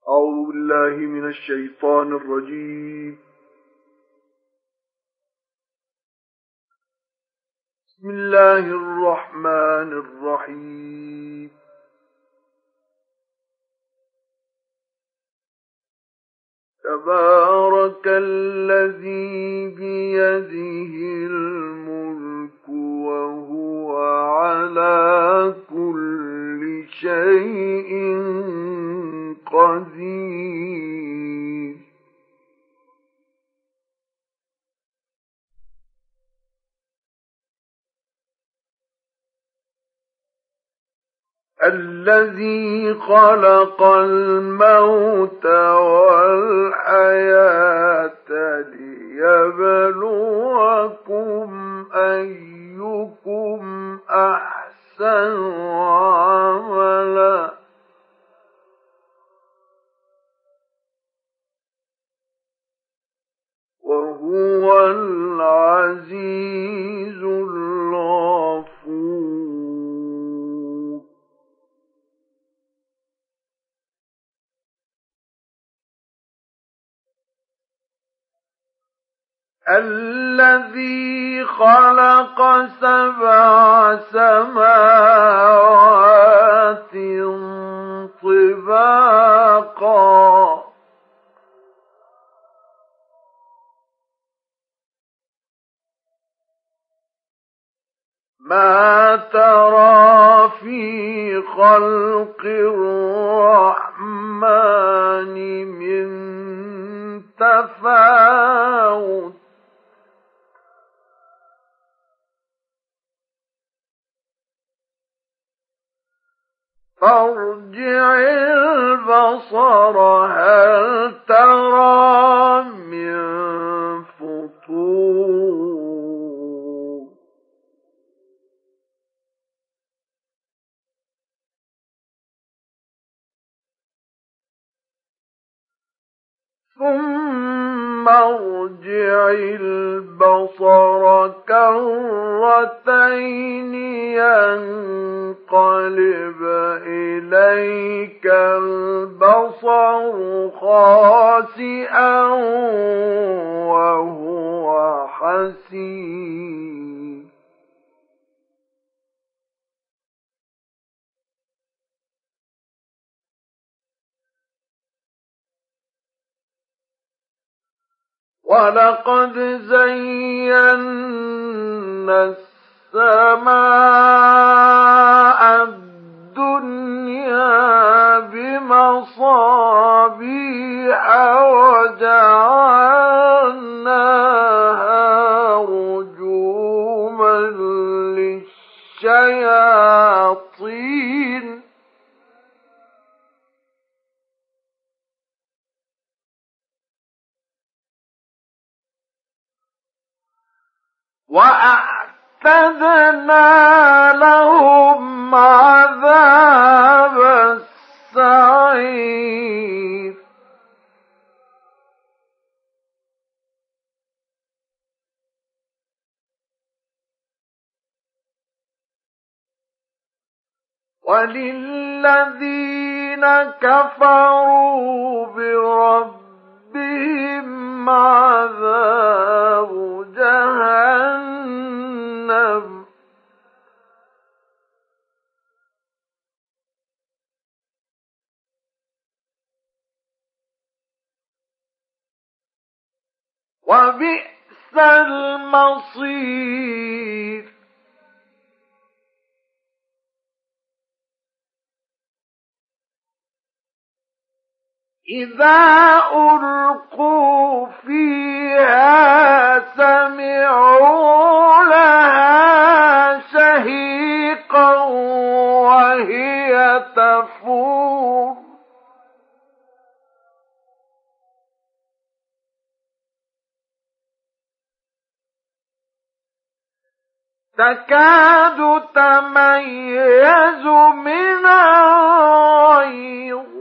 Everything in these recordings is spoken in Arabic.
أعوذ بالله من الشيطان الرجيم. بسم الله الرحمن الرحيم. تبارك الذي بيده الملك وهو على كل شيء قدير. الذي خلق الموت والحياة ليبلوكم أيكم أحسن عملا وهو العزيز الغفور. الذي خلق 7 سماوات طباقا ما ترى في خلق الرحمن من تفاوت فارجع البصر هل ترى من فطور ثم ارجع البصر كرتين ينقلب إليك البصر خاسئا وهو حسير ولقد زينا السماء الدنيا بمصابيح وجعلناها رجوما للشياطين وأعتدنا لهم عذاب السعير وللذين كفروا بربهم عذاب جهنم وبئس المصير إذا ألقوا فيها سمعوا لها شهيقا وهي تفور تكاد تميز من الغيظ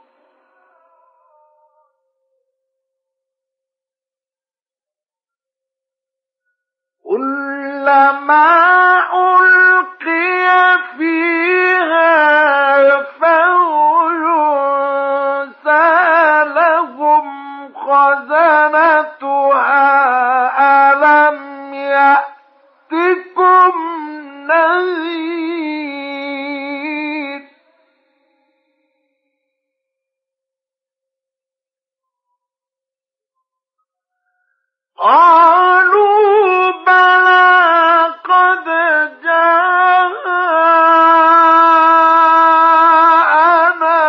كلما ألقي فيها فوج سألهم خزنتها ألم يأتكم نذير قالوا بلى قد جاءنا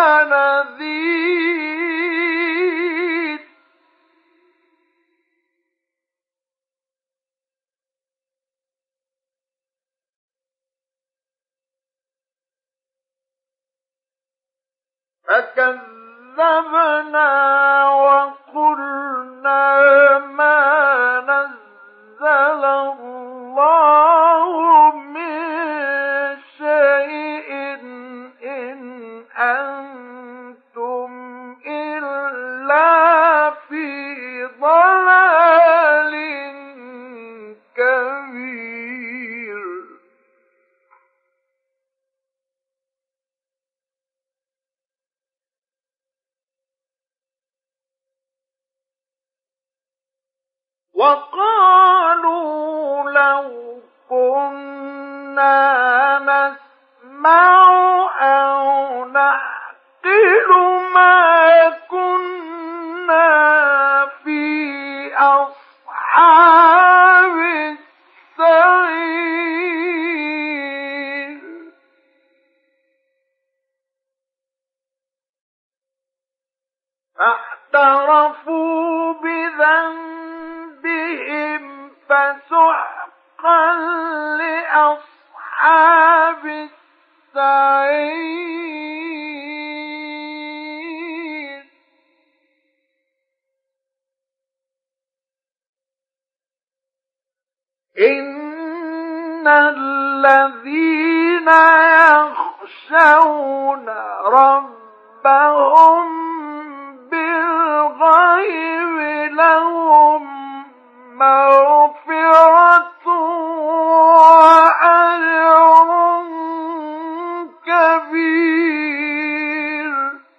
نذير فكذبنا وقلنا ما نزل الله من شيء إن أنتم إلا في ضلال كبير وقالوا لو كنا نسمع أو نعقل ما كنا في أصحاب السعير فاعترفوا بذنبهم فسحقا لأصحاب السعير إن الذين يخشون ربهم بالغيب لهم مغفرة وأجر كبير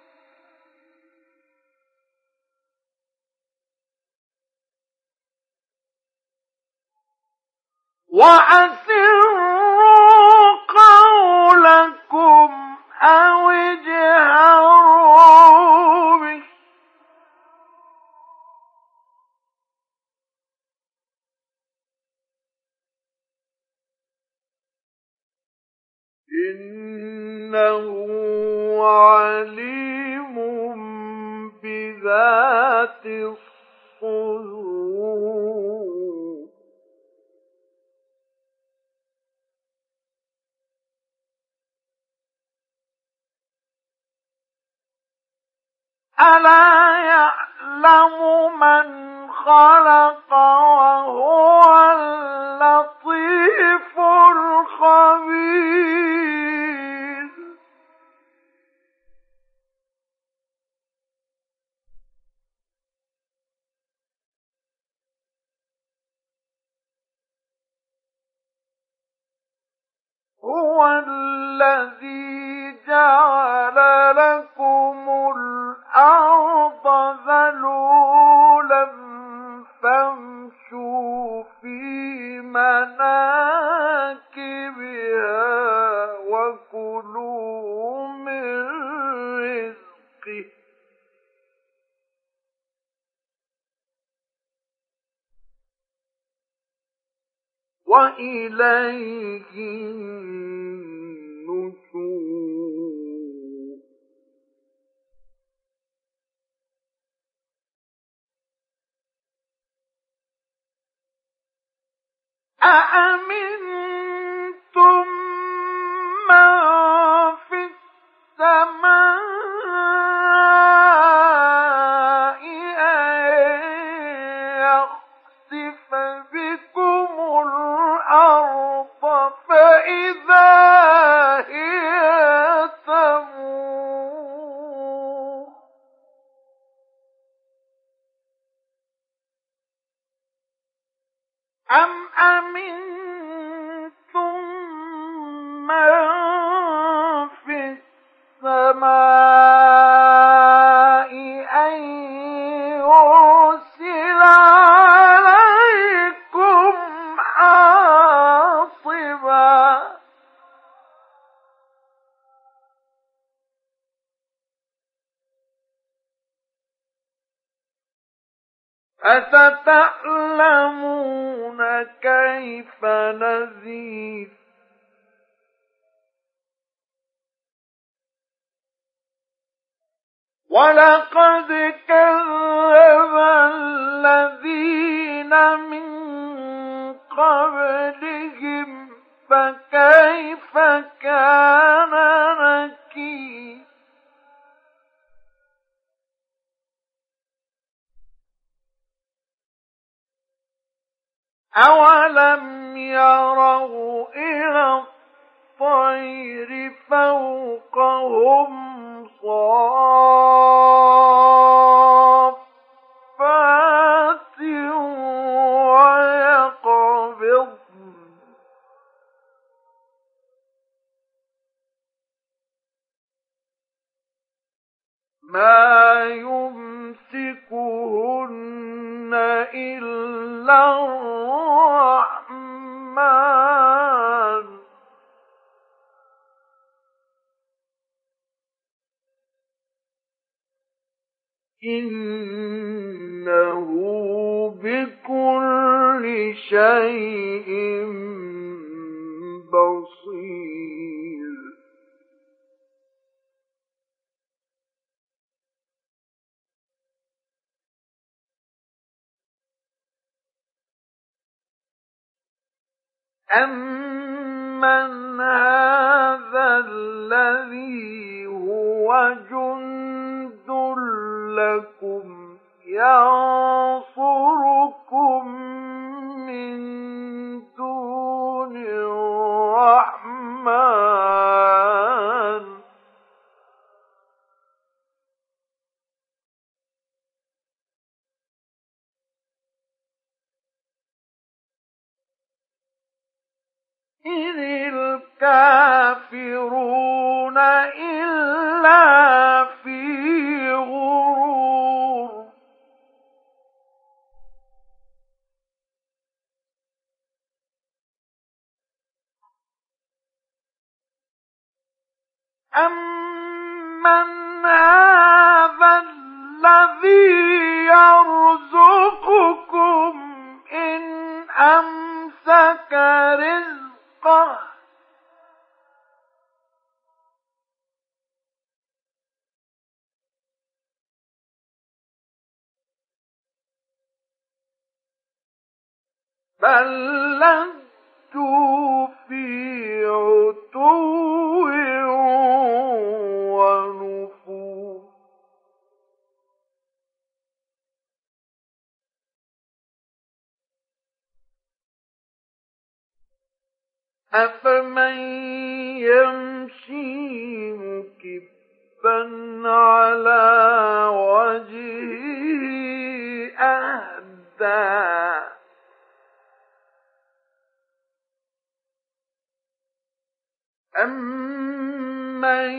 وأسروا قولكم أو اجهروا به إنه عليم بذات الصدور ألا يعلم من خلق وهو اللطيف الخبير هو الذي جعل لكم الأرض ذلولا فامشوا في مناكبها وكلوا من رزقه وإليه النشور أأمنتم من في السماء أن يخسف بكم الأرض فإذا هي تمور أم أمنتم من في السماء أن فستعلمون كيف نذير ولقد كذب الذين من قبلهم فكيف كان نكير أولم يروا إلى الطير فوقهم صافات ويقبضن ما يمسكهن إلا الرحمن إنه بكل شيء بصير أَمَّنْ هَذَا الَّذِي هُوَ جُندٌ لَّكُمْ يَنصُرُكُم مِّن دُونِ الرَّحْمَٰنِ إِنِ الْكَافِرُونَ إِلَّا فِي غُرُورٍ أَمَّنْ هَذَا الَّذِي يَرْزُقُكُمْ إِنْ أَمْسَكَ رِزْقَهُ بَل لَّجُّوا فِي عُتُوٍّ وَنُفُورٍ أَفَمَن يَمْشِي مُكِبًّا عَلَىٰ وَجْهِهِ أَهْدَىٰ أَمَّن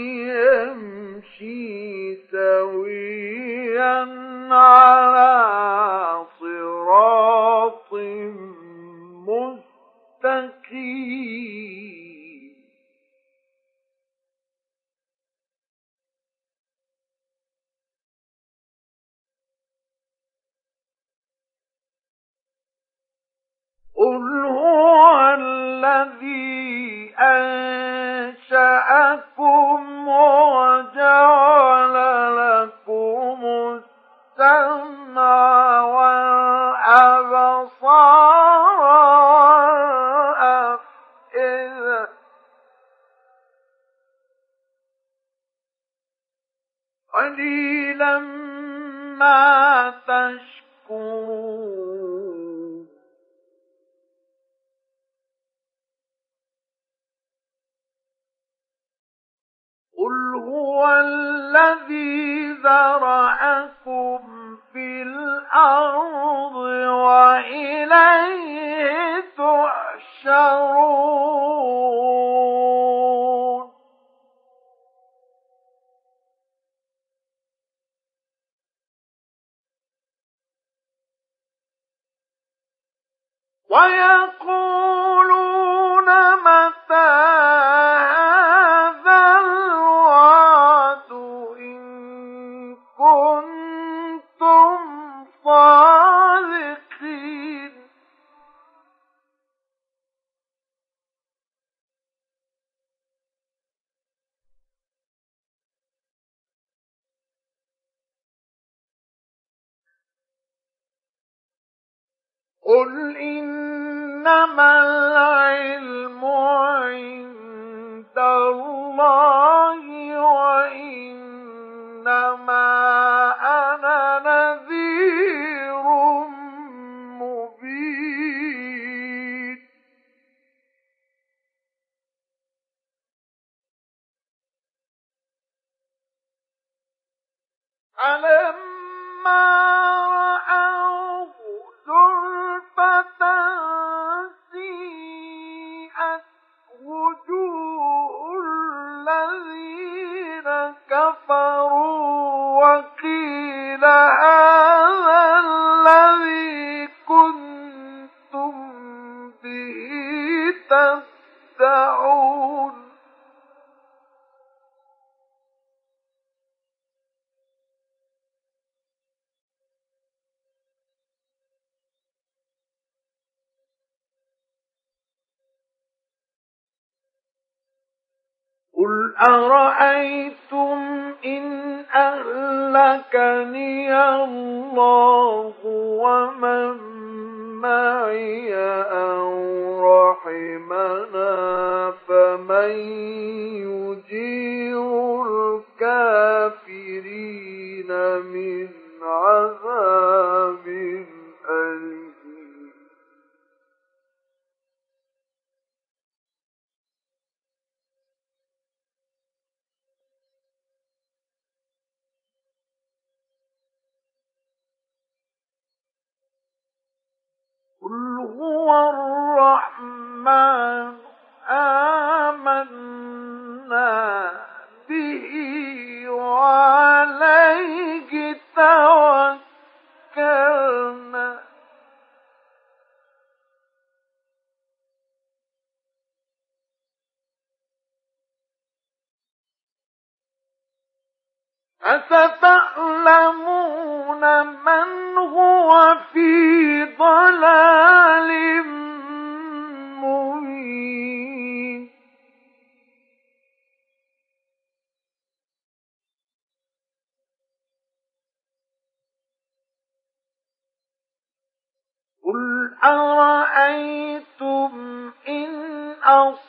يَمْشِي سَوِيًّا عَلَىٰ صِرَاطٍ مُّسْتَقِيمٍ قُلْ هُوَ الَّذِي أَنشَأَكُمْ وَجَعَلَ لَكُمُ السَّمْعَ وَالْأَبْصَارَ وَالْأَفْئِدَةَ قَلِيلًا مَا تَشْكُرُونَ قُلْ هُوَ الَّذِي ذَرَأَكُمْ فِي الْأَرْضِ وَإِلَيْهِ تُحْشَرُونَ وَيَقُولُونَ مَتَىٰ هَٰذَا الْوَعْدُ إِن كُنتُمْ صَادِقِينَ قل إنما العلم عند الله وإنما أنا نذير مبين. فلما رأوه زلفة سيئت وجوه الذين كفروا وقيل هذا الذي كنتم به تدعون. قل أرأيتم إن أهلكني الله ومن معي أو رحمنا فمن يجير الكافرين من عذاب أليم. قل هو الرحمن آمنا به وعليه توكلنا فستعلمون من هو في ضلال مبين. قل أرأيتم إن